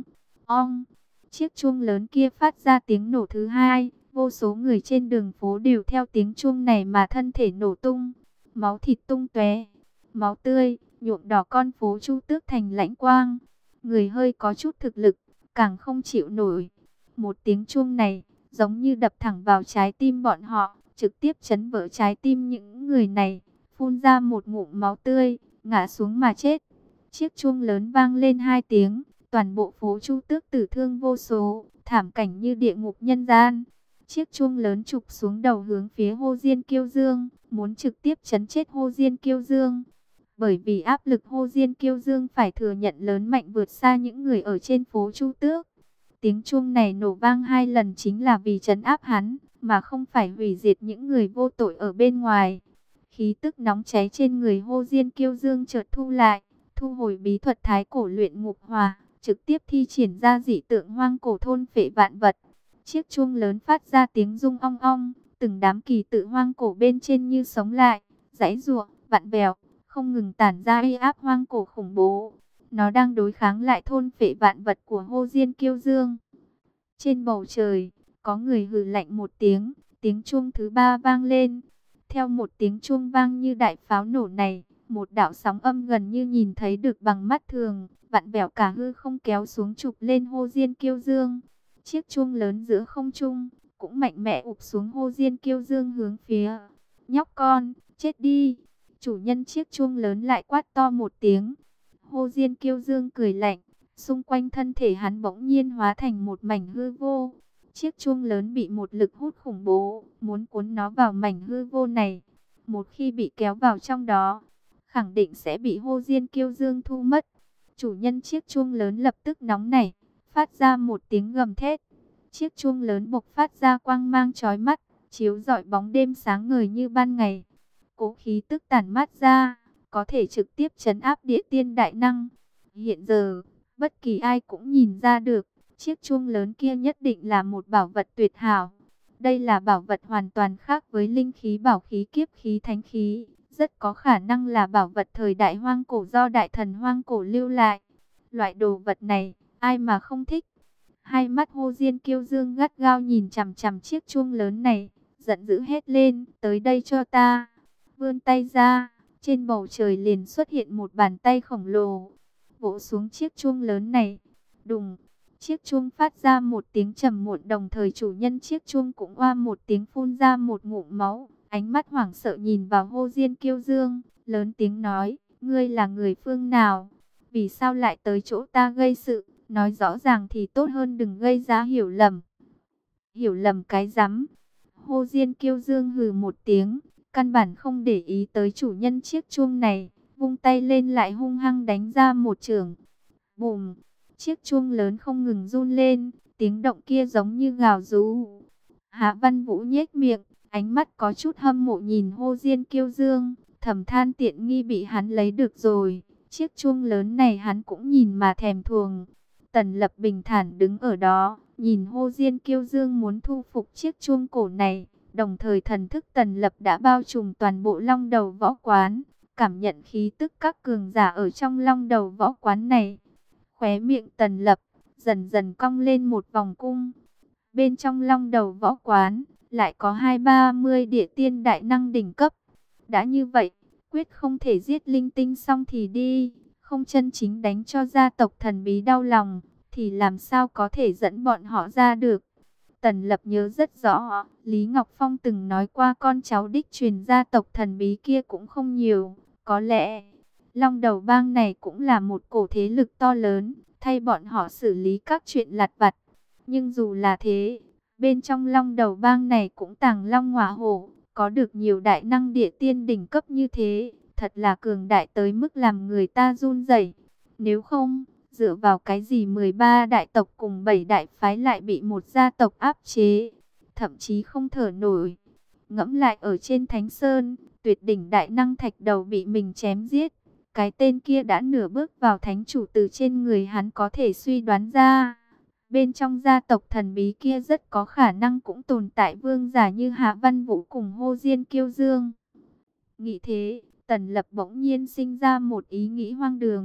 Speaker 1: Ong, chiếc chuông lớn kia phát ra tiếng nổ thứ hai. Vô số người trên đường phố đều theo tiếng chuông này mà thân thể nổ tung. Máu thịt tung tóe, máu tươi, nhuộm đỏ con phố Chu Tước thành lãnh quang. Người hơi có chút thực lực, càng không chịu nổi. Một tiếng chuông này, giống như đập thẳng vào trái tim bọn họ, trực tiếp chấn vỡ trái tim những người này. Phun ra một ngụm máu tươi, ngã xuống mà chết. Chiếc chuông lớn vang lên hai tiếng, toàn bộ phố Chu Tước tử thương vô số, thảm cảnh như địa ngục nhân gian. Chiếc chuông lớn chụp xuống đầu hướng phía Hồ Diên Kiêu Dương, muốn trực tiếp chấn chết Hồ Diên Kiêu Dương. Bởi vì áp lực Hồ Diên Kiêu Dương phải thừa nhận lớn mạnh vượt xa những người ở trên phố Chu Tước. Tiếng chuông này nổ vang hai lần chính là vì trấn áp hắn, mà không phải hủy diệt những người vô tội ở bên ngoài. Khí tức nóng cháy trên người Hồ Diên Kiêu Dương chợt thu lại, thu hồi bí thuật thái cổ luyện ngục hòa, trực tiếp thi triển ra dị tượng hoang cổ thôn phệ vạn vật. Chiếc chuông lớn phát ra tiếng rung ong ong, từng đám kỳ tự hoang cổ bên trên như sống lại, giãy giụa, vặn vẹo, không ngừng tản ra uy áp hoang cổ khủng bố. Nó đang đối kháng lại thôn phệ vạn vật của Hồ Diên Kiêu Dương. Trên bầu trời, có người hừ lạnh một tiếng, tiếng chuông thứ ba vang lên. Theo một tiếng chuông vang như đại pháo nổ này, một đạo sóng âm gần như nhìn thấy được bằng mắt thường, vặn vẹo cả hư không kéo xuống chụp lên Hồ Diên Kiêu Dương. Chiếc chuông lớn giữa không trung, cũng mạnh mẽ ụp xuống Hồ Diên Kiêu Dương hướng phía. Nhóc con, chết đi. Chủ nhân chiếc chuông lớn lại quát to một tiếng. Hồ Diên Kiêu Dương cười lạnh, xung quanh thân thể hắn bỗng nhiên hóa thành một mảnh hư vô. Chiếc chuông lớn bị một lực hút khủng bố, muốn cuốn nó vào mảnh hư vô này. Một khi bị kéo vào trong đó, khẳng định sẽ bị Hồ Diên Kiêu Dương thu mất. Chủ nhân chiếc chuông lớn lập tức nóng nảy, phát ra một tiếng gầm thét. Chiếc chuông lớn bộc phát ra quang mang chói mắt, chiếu rọi bóng đêm sáng ngời như ban ngày. Cố khí tức tản mát ra, có thể trực tiếp trấn áp địa tiên đại năng. Hiện giờ, bất kỳ ai cũng nhìn ra được, chiếc chuông lớn kia nhất định là một bảo vật tuyệt hảo. Đây là bảo vật hoàn toàn khác với linh khí, bảo khí, kiếp khí, thánh khí. Rất có khả năng là bảo vật thời đại hoang cổ do đại thần hoang cổ lưu lại. Loại đồ vật này, ai mà không thích. Hai mắt Hồ Diên Kiêu Dương gắt gao nhìn chằm chằm chiếc chuông lớn này, giận dữ hét lên, tới đây cho ta. Vươn tay ra, trên bầu trời liền xuất hiện một bàn tay khổng lồ, vỗ xuống chiếc chuông lớn này. Đùng, chiếc chuông phát ra một tiếng trầm muộn, đồng thời chủ nhân chiếc chuông cũng oa một tiếng phun ra một ngụm máu. Ánh mắt hoảng sợ nhìn vào Hồ Diên Kiêu Dương, lớn tiếng nói, ngươi là người phương nào? Vì sao lại tới chỗ ta gây sự? Nói rõ ràng thì tốt hơn, đừng gây ra hiểu lầm. Hiểu lầm cái rắm. Hồ Diên Kiêu Dương hừ một tiếng, căn bản không để ý tới chủ nhân chiếc chuông này, vung tay lên lại hung hăng đánh ra một chưởng. Bùm, chiếc chuông lớn không ngừng run lên, tiếng động kia giống như gào rú. Hạ Văn Vũ nhếch miệng, ánh mắt có chút hâm mộ nhìn Hồ Diên Kiêu Dương, thầm than tiện nghi bị hắn lấy được rồi. Chiếc chuông lớn này hắn cũng nhìn mà thèm thuồng. Tần Lập bình thản đứng ở đó, nhìn Hồ Diên Kiêu Dương muốn thu phục chiếc chuông cổ này. Đồng thời thần thức Tần Lập đã bao trùm toàn bộ Long Đầu Võ Quán, cảm nhận khí tức các cường giả ở trong Long Đầu Võ Quán này. Khóe miệng Tần Lập dần dần cong lên một vòng cung. Bên trong Long Đầu Võ Quán lại có hai ba mươi địa tiên đại năng đỉnh cấp. Đã như vậy, quyết không thể giết linh tinh xong thì đi, không chân chính đánh cho gia tộc thần bí đau lòng, thì làm sao có thể dẫn bọn họ ra được. Tần Lập nhớ rất rõ, Lý Ngọc Phong từng nói qua con cháu đích truyền gia tộc thần bí kia cũng không nhiều. Có lẽ, Long Đầu Bang này cũng là một cổ thế lực to lớn, thay bọn họ xử lý các chuyện lặt vặt. Nhưng dù là thế, bên trong Long Đầu Bang này cũng tàng long ngọa hổ, có được nhiều đại năng địa tiên đỉnh cấp như thế, thật là cường đại tới mức làm người ta run rẩy. Nếu không, dựa vào cái gì mười ba đại tộc cùng bảy đại phái lại bị một gia tộc áp chế, thậm chí không thở nổi. Ngẫm lại ở trên Thánh Sơn, tuyệt đỉnh đại năng Thạch Đầu bị mình chém giết. Cái tên kia đã nửa bước vào thánh chủ, từ trên người hắn có thể suy đoán ra. Bên trong gia tộc thần bí kia rất có khả năng cũng tồn tại vương giả như Hạ Văn Vũ cùng Hồ Diên Kiêu Dương. Nghĩ thế, Tần Lập bỗng nhiên sinh ra một ý nghĩ hoang đường.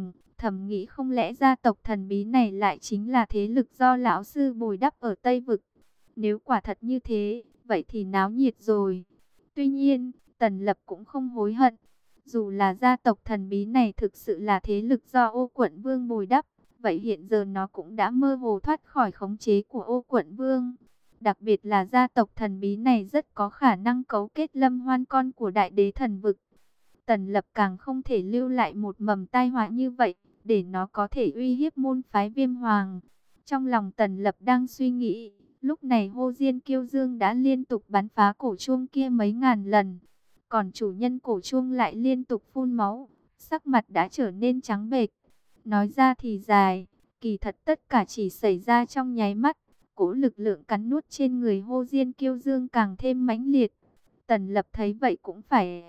Speaker 1: thầm nghĩ không lẽ gia tộc thần bí này lại chính là thế lực do lão sư bồi đắp ở Tây Vực. Nếu quả thật như thế, vậy thì náo nhiệt rồi. Tuy nhiên, Tần Lập cũng không hối hận. Dù là gia tộc thần bí này thực sự là thế lực do Ô Quận Vương bồi đắp, vậy hiện giờ nó cũng đã mơ hồ thoát khỏi khống chế của Ô Quận Vương. Đặc biệt là gia tộc thần bí này rất có khả năng cấu kết Lâm Hoan con của Đại Đế Thần Vực. Tần Lập càng không thể lưu lại một mầm tai họa như vậy, để nó có thể uy hiếp môn phái Viêm Hoàng. Trong lòng Tần Lập đang suy nghĩ, lúc này Hồ Diên Kiêu Dương đã liên tục bắn phá cổ chuông kia mấy ngàn lần. Còn chủ nhân cổ chuông lại liên tục phun máu, sắc mặt đã trở nên trắng bệch. Nói ra thì dài, kỳ thật tất cả chỉ xảy ra trong nháy mắt. Cỗ lực lượng cắn nuốt trên người Hồ Diên Kiêu Dương càng thêm mãnh liệt. Tần Lập thấy vậy cũng phải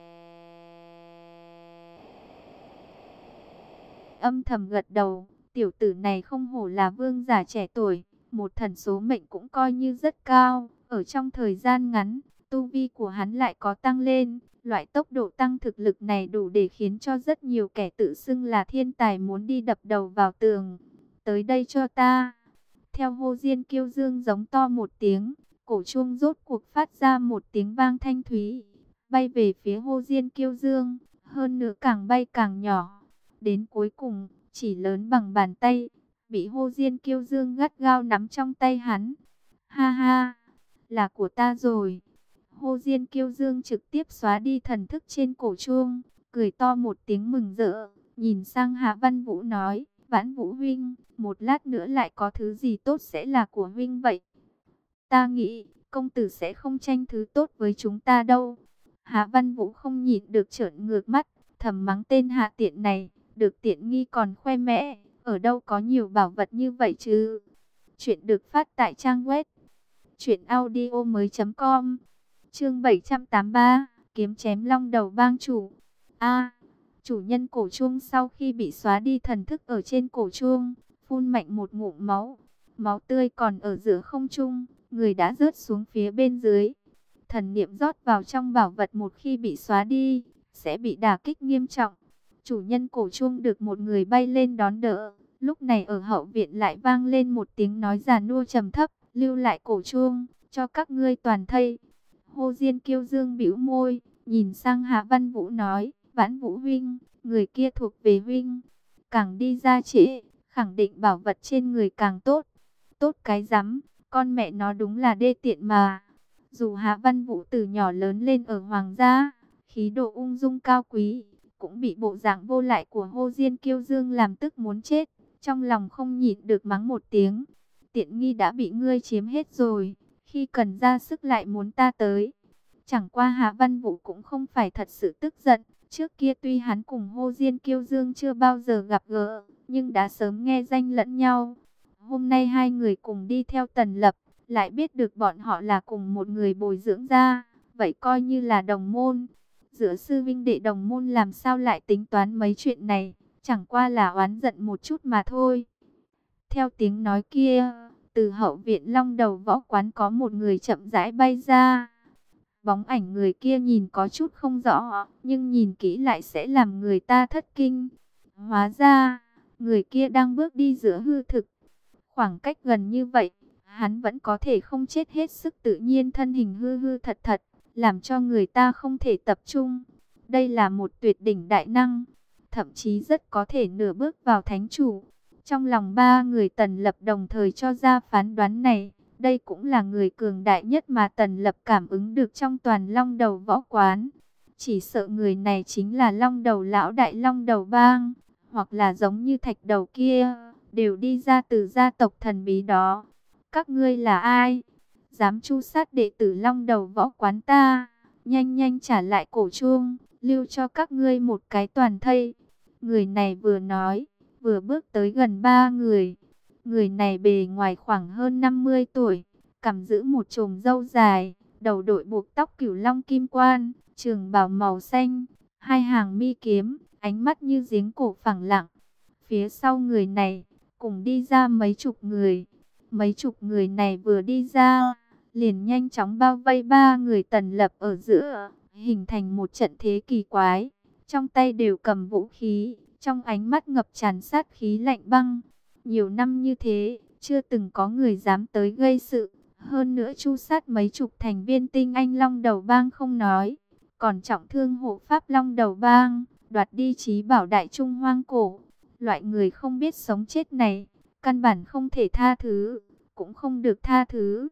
Speaker 1: âm thầm gật đầu. Tiểu tử này không hổ là vương giả trẻ tuổi, một thần số mệnh cũng coi như rất cao. Ở trong thời gian ngắn, tu vi của hắn lại có tăng lên. Loại tốc độ tăng thực lực này đủ để khiến cho rất nhiều kẻ tự xưng là thiên tài muốn đi đập đầu vào tường. Tới đây cho ta. Theo Hồ Diên Kiêu Dương giống to một tiếng, cổ chuông rốt cuộc phát ra một tiếng vang thanh thúy, bay về phía Hồ Diên Kiêu Dương, hơn nữa càng bay càng nhỏ. Đến cuối cùng, chỉ lớn bằng bàn tay, bị Hồ Diên Kiêu Dương gắt gao nắm trong tay hắn. Ha ha, là của ta rồi. Hồ Diên Kiêu Dương trực tiếp xóa đi thần thức trên cổ chuông, cười to một tiếng mừng rỡ, nhìn sang Hạ Văn Vũ nói, Vãn Vũ huynh, một lát nữa lại có thứ gì tốt sẽ là của huynh vậy. Ta nghĩ, công tử sẽ không tranh thứ tốt với chúng ta đâu. Hạ Văn Vũ không nhịn được trợn ngược mắt, thầm mắng tên hạ tiện này, được tiện nghi còn khoe mẽ, ở đâu có nhiều bảo vật như vậy chứ. Chuyện được phát tại trang web truyện audio mới chấm com. Chương bảy trăm tám mươi ba, kiếm chém long đầu bang chủ. A, chủ nhân cổ chuông sau khi bị xóa đi thần thức ở trên cổ chuông, phun mạnh một ngụm máu. Máu tươi còn ở giữa không trung, người đã rớt xuống phía bên dưới. Thần niệm rót vào trong bảo vật một khi bị xóa đi, sẽ bị đả kích nghiêm trọng. Chủ nhân cổ chuông được một người bay lên đón đỡ. Lúc này ở hậu viện lại vang lên một tiếng nói già nua trầm thấp, lưu lại cổ chuông, cho các ngươi toàn thây. Hồ Diên Kiêu Dương bĩu môi, nhìn sang Hạ Văn Vũ nói, Vãn Vũ huynh, người kia thuộc về huynh. Càng đi ra trễ, khẳng định bảo vật trên người càng tốt. Tốt cái rắm, con mẹ nó đúng là đê tiện mà. Dù Hạ Văn Vũ từ nhỏ lớn lên ở Hoàng gia, khí độ ung dung cao quý, cũng bị bộ dạng vô lại của Hồ Diên Kiêu Dương làm tức muốn chết. Trong lòng không nhịn được mắng một tiếng, tiện nghi đã bị ngươi chiếm hết rồi, khi cần ra sức lại muốn ta tới. Chẳng qua Hạ Văn Vũ cũng không phải thật sự tức giận. Trước kia tuy hắn cùng Hồ Diên Kiêu Dương chưa bao giờ gặp gỡ, nhưng đã sớm nghe danh lẫn nhau. Hôm nay hai người cùng đi theo Tần Lập, lại biết được bọn họ là cùng một người bồi dưỡng ra, vậy coi như là đồng môn. Giữa sư vinh đệ đồng môn làm sao lại tính toán mấy chuyện này, chẳng qua là oán giận một chút mà thôi. Theo tiếng nói kia, từ hậu viện Long Đầu võ quán có một người chậm rãi bay ra. Bóng ảnh người kia nhìn có chút không rõ, nhưng nhìn kỹ lại sẽ làm người ta thất kinh. Hóa ra, người kia đang bước đi giữa hư thực. Khoảng cách gần như vậy, hắn vẫn có thể không chết hết sức tự nhiên, thân hình hư hư thật thật, làm cho người ta không thể tập trung. Đây là một tuyệt đỉnh đại năng, thậm chí rất có thể nửa bước vào thánh chủ. Trong lòng ba người Tần Lập đồng thời cho ra phán đoán này. Đây cũng là người cường đại nhất mà Tần Lập cảm ứng được trong toàn Long Đầu võ quán. Chỉ sợ người này chính là Long Đầu lão đại Long Đầu bang, hoặc là giống như Thạch Đầu kia, đều đi ra từ gia tộc thần bí đó. Các ngươi là ai? Dám tru sát đệ tử Long Đầu võ quán ta? Nhanh nhanh trả lại cổ chuông, lưu cho các ngươi một cái toàn thây. Người này vừa nói, vừa bước tới gần ba người. Người này bề ngoài khoảng hơn năm mươi tuổi, cằm giữ một chùm râu dài, đầu đội buộc tóc cửu long kim quan, trường bào màu xanh, hai hàng mi kiếm, ánh mắt như giếng cổ phẳng lặng. Phía sau người này, cùng đi ra mấy chục người. Mấy chục người này vừa đi ra, liền nhanh chóng bao vây ba người Tần Lập ở giữa, hình thành một trận thế kỳ quái. Trong tay đều cầm vũ khí, trong ánh mắt ngập tràn sát khí lạnh băng. Nhiều năm như thế, chưa từng có người dám tới gây sự. Hơn nữa chu sát mấy chục thành viên tinh anh Long Đầu Bang không nói, còn trọng thương hộ pháp Long Đầu Bang, đoạt đi trí bảo Đại Trung hoang cổ. Loại người không biết sống chết này, căn bản không thể tha thứ, cũng không được tha thứ.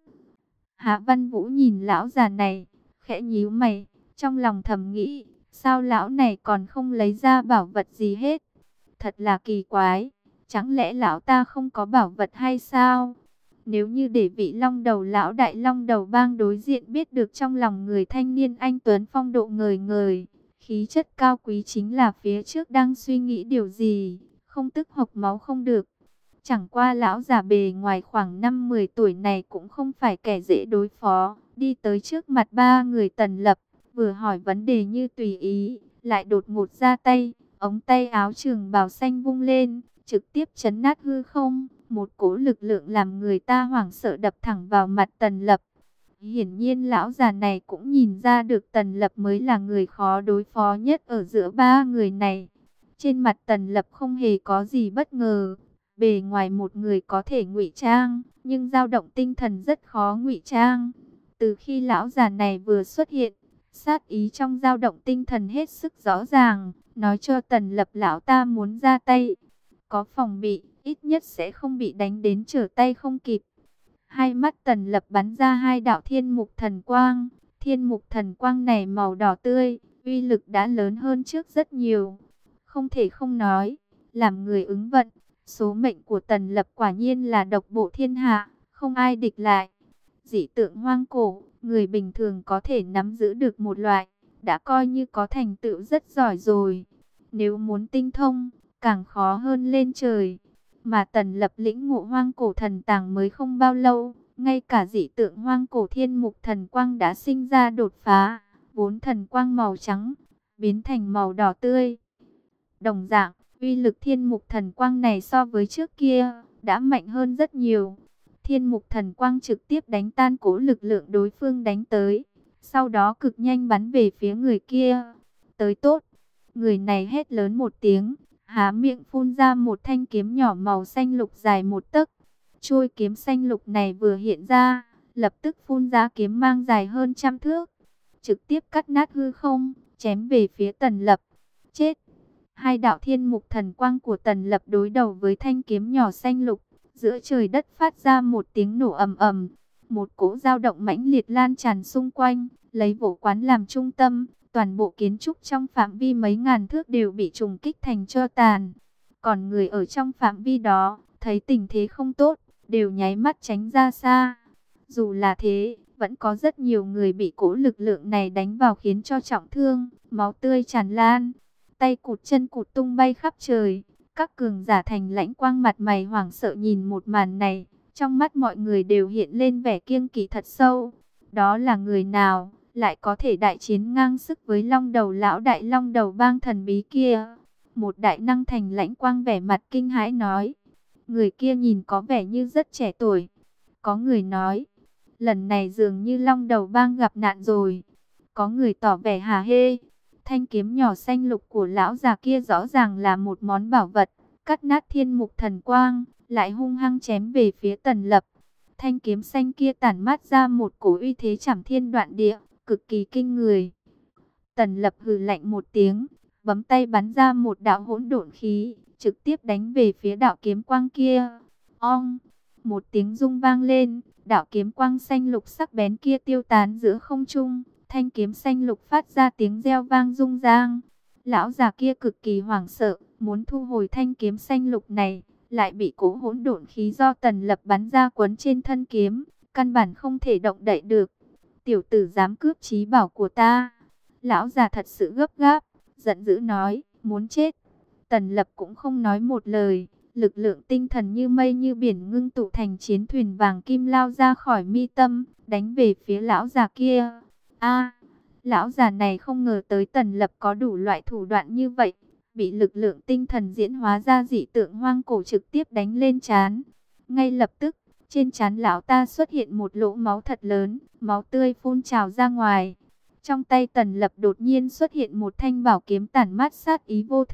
Speaker 1: Hạ Văn Vũ nhìn lão già này, khẽ nhíu mày, trong lòng thầm nghĩ, sao lão này còn không lấy ra bảo vật gì hết? Thật là kỳ quái, chẳng lẽ lão ta không có bảo vật hay sao? Nếu như để vị Long Đầu lão đại Long Đầu Bang đối diện biết được trong lòng người thanh niên anh tuấn phong độ ngời ngời, khí chất cao quý chính là phía trước đang suy nghĩ điều gì, không tức hộc máu không được. Chẳng qua lão già bề ngoài khoảng năm mười tuổi này cũng không phải kẻ dễ đối phó, đi tới trước mặt ba người Tần Lập, vừa hỏi vấn đề như tùy ý, lại đột ngột ra tay, ống tay áo trường bào xanh vung lên, trực tiếp chấn nát hư không, một cỗ lực lượng làm người ta hoảng sợ đập thẳng vào mặt Tần Lập. Hiển nhiên lão già này cũng nhìn ra được Tần Lập mới là người khó đối phó nhất ở giữa ba người này. Trên mặt Tần Lập không hề có gì bất ngờ. Bề ngoài một người có thể ngụy trang, nhưng dao động tinh thần rất khó ngụy trang. Từ khi lão già này vừa xuất hiện, sát ý trong dao động tinh thần hết sức rõ ràng, nói cho Tần Lập lão ta muốn ra tay. Có phòng bị, ít nhất sẽ không bị đánh đến trở tay không kịp. Hai mắt Tần Lập bắn ra hai đạo thiên mục thần quang. Thiên mục thần quang này màu đỏ tươi, uy lực đã lớn hơn trước rất nhiều. Không thể không nói, làm người ứng vận, số mệnh của Tần Lập quả nhiên là độc bộ thiên hạ, không ai địch lại. Dị tượng hoang cổ, người bình thường có thể nắm giữ được một loại, đã coi như có thành tựu rất giỏi rồi. Nếu muốn tinh thông, càng khó hơn lên trời. Mà Tần Lập lĩnh ngộ hoang cổ thần tàng mới không bao lâu, ngay cả dị tượng hoang cổ thiên mục thần quang đã sinh ra đột phá, vốn thần quang màu trắng, biến thành màu đỏ tươi. Đồng dạng, uy lực thiên mục thần quang này so với trước kia, đã mạnh hơn rất nhiều. Thiên mục thần quang trực tiếp đánh tan cố lực lượng đối phương đánh tới, sau đó cực nhanh bắn về phía người kia. Tới tốt, người này hét lớn một tiếng, há miệng phun ra một thanh kiếm nhỏ màu xanh lục dài một tấc. Chuôi kiếm xanh lục này vừa hiện ra, lập tức phun ra kiếm mang dài hơn trăm thước, trực tiếp cắt nát hư không, chém về phía Tần Lập. Chết! Hai đạo thiên mục thần quang của Tần Lập đối đầu với thanh kiếm nhỏ xanh lục, giữa trời đất phát ra một tiếng nổ ầm ầm, một cỗ dao động mãnh liệt lan tràn xung quanh, lấy Vũ Quán làm trung tâm, toàn bộ kiến trúc trong phạm vi mấy ngàn thước đều bị trùng kích thành tro tàn. Còn người ở trong phạm vi đó, thấy tình thế không tốt, đều nháy mắt tránh ra xa. Dù là thế, vẫn có rất nhiều người bị cỗ lực lượng này đánh vào khiến cho trọng thương, máu tươi tràn lan, tay cụt chân cụt tung bay khắp trời. Các cường giả thành lãnh quang mặt mày hoảng sợ nhìn một màn này, trong mắt mọi người đều hiện lên vẻ kiêng kỵ thật sâu. Đó là người nào, lại có thể đại chiến ngang sức với Long Đầu lão đại Long Đầu Bang thần bí kia? Một đại năng thành lãnh quang vẻ mặt kinh hãi nói. Người kia nhìn có vẻ như rất trẻ tuổi. Có người nói, lần này dường như Long Đầu Bang gặp nạn rồi. Có người tỏ vẻ hả hê. Thanh kiếm nhỏ xanh lục của lão già kia rõ ràng là một món bảo vật, cắt nát thiên mục thần quang, lại hung hăng chém về phía Tần Lập. Thanh kiếm xanh kia tản mát ra một cổ uy thế trảm thiên đoạn địa, cực kỳ kinh người. Tần Lập hừ lạnh một tiếng, bấm tay bắn ra một đạo hỗn độn khí, trực tiếp đánh về phía đạo kiếm quang kia. Ong! Một tiếng rung vang lên, đạo kiếm quang xanh lục sắc bén kia tiêu tán giữa không trung. Thanh kiếm xanh lục phát ra tiếng reo vang rung rang. Lão già kia cực kỳ hoảng sợ, muốn thu hồi thanh kiếm xanh lục này, lại bị cỗ hỗn độn khí do Tần Lập bắn ra quấn trên thân kiếm, căn bản không thể động đậy được. Tiểu tử dám cướp trí bảo của ta. Lão già thật sự gấp gáp, giận dữ nói, muốn chết. Tần Lập cũng không nói một lời, lực lượng tinh thần như mây như biển ngưng tụ thành chiến thuyền vàng kim lao ra khỏi mi tâm, đánh về phía lão già kia. A, lão già này không ngờ tới Tần Lập có đủ loại thủ đoạn như vậy, bị lực lượng tinh thần diễn hóa ra dị tượng hoang cổ trực tiếp đánh lên trán. Ngay lập tức, trên trán lão ta xuất hiện một lỗ máu thật lớn, máu tươi phun trào ra ngoài. Trong tay Tần Lập đột nhiên xuất hiện một thanh bảo kiếm tản mát sát ý vô thượng,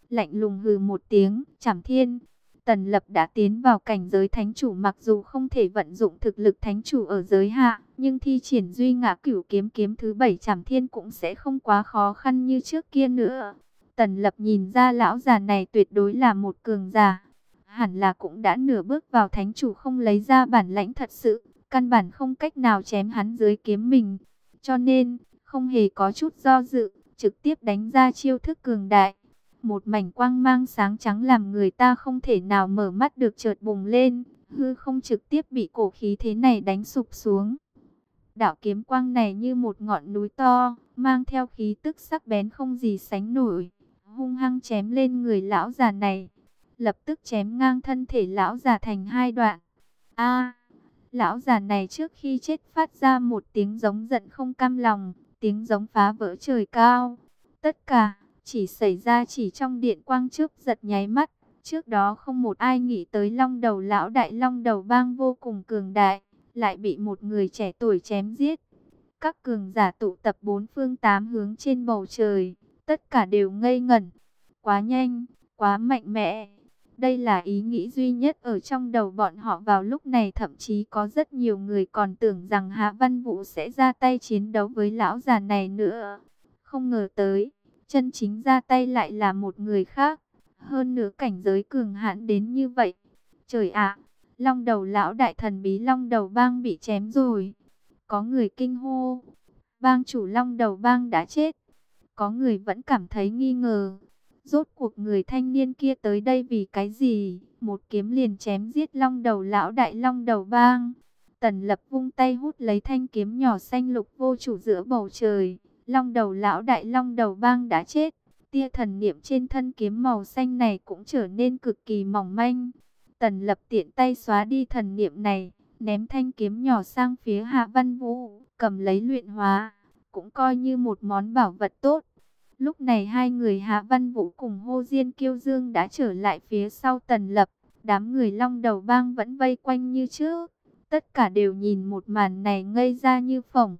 Speaker 1: lạnh lùng hừ một tiếng, Trảm Thiên. Tần Lập đã tiến vào cảnh giới thánh chủ, mặc dù không thể vận dụng thực lực thánh chủ ở giới hạ, nhưng thi triển Duy Ngã Cửu Kiếm kiếm thứ bảy Trảm Thiên cũng sẽ không quá khó khăn như trước kia nữa. Tần Lập nhìn ra lão già này tuyệt đối là một cường giả, hẳn là cũng đã nửa bước vào thánh chủ, không lấy ra bản lãnh thật sự, căn bản không cách nào chém hắn dưới kiếm mình. Cho nên, không hề có chút do dự, trực tiếp đánh ra chiêu thức cường đại. Một mảnh quang mang sáng trắng làm người ta không thể nào mở mắt được chợt bùng lên, hư không trực tiếp bị cổ khí thế này đánh sụp xuống. Đạo kiếm quang này như một ngọn núi to, mang theo khí tức sắc bén không gì sánh nổi, hung hăng chém lên người lão già này, lập tức chém ngang thân thể lão già thành hai đoạn. A! Lão già này trước khi chết phát ra một tiếng giống giận không cam lòng, tiếng giống phá vỡ trời cao. Tất cả chỉ xảy ra chỉ trong điện quang chớp giật nháy mắt. Trước đó không một ai nghĩ tới long đầu lão đại, long đầu bang vô cùng cường đại, lại bị một người trẻ tuổi chém giết. Các cường giả tụ tập bốn phương tám hướng trên bầu trời, tất cả đều ngây ngẩn. Quá nhanh, quá mạnh mẽ. Đây là ý nghĩ duy nhất ở trong đầu bọn họ vào lúc này, thậm chí có rất nhiều người còn tưởng rằng Hạ Văn Vũ sẽ ra tay chiến đấu với lão già này nữa. Không ngờ tới, chân chính ra tay lại là một người khác, hơn nữa cảnh giới cường hãn đến như vậy. Trời ạ, long đầu lão đại thần bí long đầu bang bị chém rồi. Có người kinh hô, bang chủ long đầu bang đã chết. Có người vẫn cảm thấy nghi ngờ. Rốt cuộc người thanh niên kia tới đây vì cái gì? Một kiếm liền chém giết long đầu lão đại long đầu bang. Tần Lập vung tay hút lấy thanh kiếm nhỏ xanh lục vô chủ giữa bầu trời. Long đầu lão đại long đầu bang đã chết. Tia thần niệm trên thân kiếm màu xanh này cũng trở nên cực kỳ mỏng manh. Tần Lập tiện tay xóa đi thần niệm này, ném thanh kiếm nhỏ sang phía Hạ Văn Vũ, cầm lấy luyện hóa, cũng coi như một món bảo vật tốt. Lúc này hai người Hạ Văn Vũ cùng Hồ Diên Kiêu Dương đã trở lại phía sau Tần Lập. Đám người long đầu bang vẫn vây quanh như trước. Tất cả đều nhìn một màn này ngây ra như phỏng.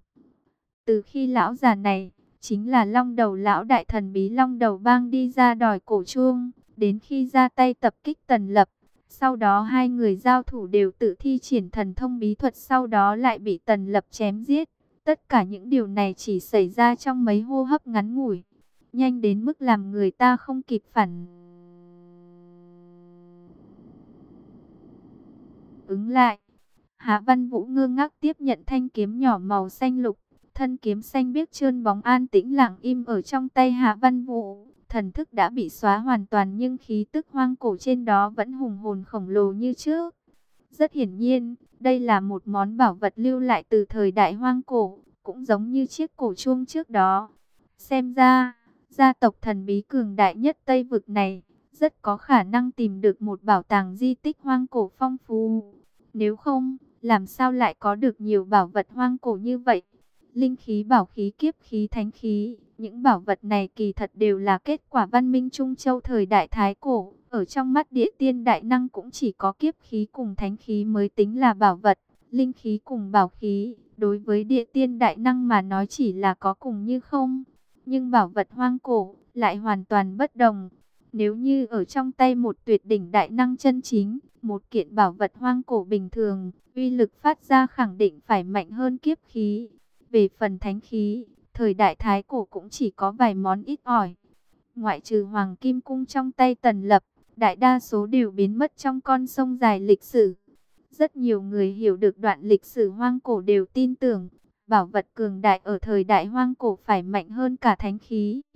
Speaker 1: Từ khi lão già này, chính là long đầu lão đại thần bí long đầu bang đi ra đòi cổ chuông, đến khi ra tay tập kích Tần Lập, sau đó hai người giao thủ đều tự thi triển thần thông bí thuật, sau đó lại bị Tần Lập chém giết. Tất cả những điều này chỉ xảy ra trong mấy hô hấp ngắn ngủi, nhanh đến mức làm người ta không kịp phản ứng lại. Hạ Văn Vũ ngơ ngác tiếp nhận thanh kiếm nhỏ màu xanh lục, thân kiếm xanh biếc trơn bóng an tĩnh lặng im ở trong tay Hạ Văn Vũ. Thần thức đã bị xóa hoàn toàn nhưng khí tức hoang cổ trên đó vẫn hùng hồn khổng lồ như trước. Rất hiển nhiên, đây là một món bảo vật lưu lại từ thời đại hoang cổ, cũng giống như chiếc cổ chuông trước đó. Xem ra, gia tộc thần bí cường đại nhất Tây Vực này, rất có khả năng tìm được một bảo tàng di tích hoang cổ phong phú. Nếu không, làm sao lại có được nhiều bảo vật hoang cổ như vậy? Linh khí, bảo khí, kiếp khí, thánh khí, những bảo vật này kỳ thật đều là kết quả văn minh Trung Châu thời đại Thái Cổ. Ở trong mắt Địa Tiên Đại Năng cũng chỉ có kiếp khí cùng thánh khí mới tính là bảo vật. Linh khí cùng bảo khí, đối với Địa Tiên Đại Năng mà nói chỉ là có cùng như không. Nhưng bảo vật hoang cổ lại hoàn toàn bất đồng. Nếu như ở trong tay một tuyệt đỉnh đại năng chân chính, một kiện bảo vật hoang cổ bình thường, uy lực phát ra khẳng định phải mạnh hơn kiếp khí. Về phần thánh khí, thời đại Thái Cổ cũng chỉ có vài món ít ỏi. Ngoại trừ Hoàng Kim Cung trong tay Tần Lập, đại đa số đều biến mất trong con sông dài lịch sử. Rất nhiều người hiểu được đoạn lịch sử hoang cổ đều tin tưởng, bảo vật cường đại ở thời đại hoang cổ phải mạnh hơn cả thánh khí.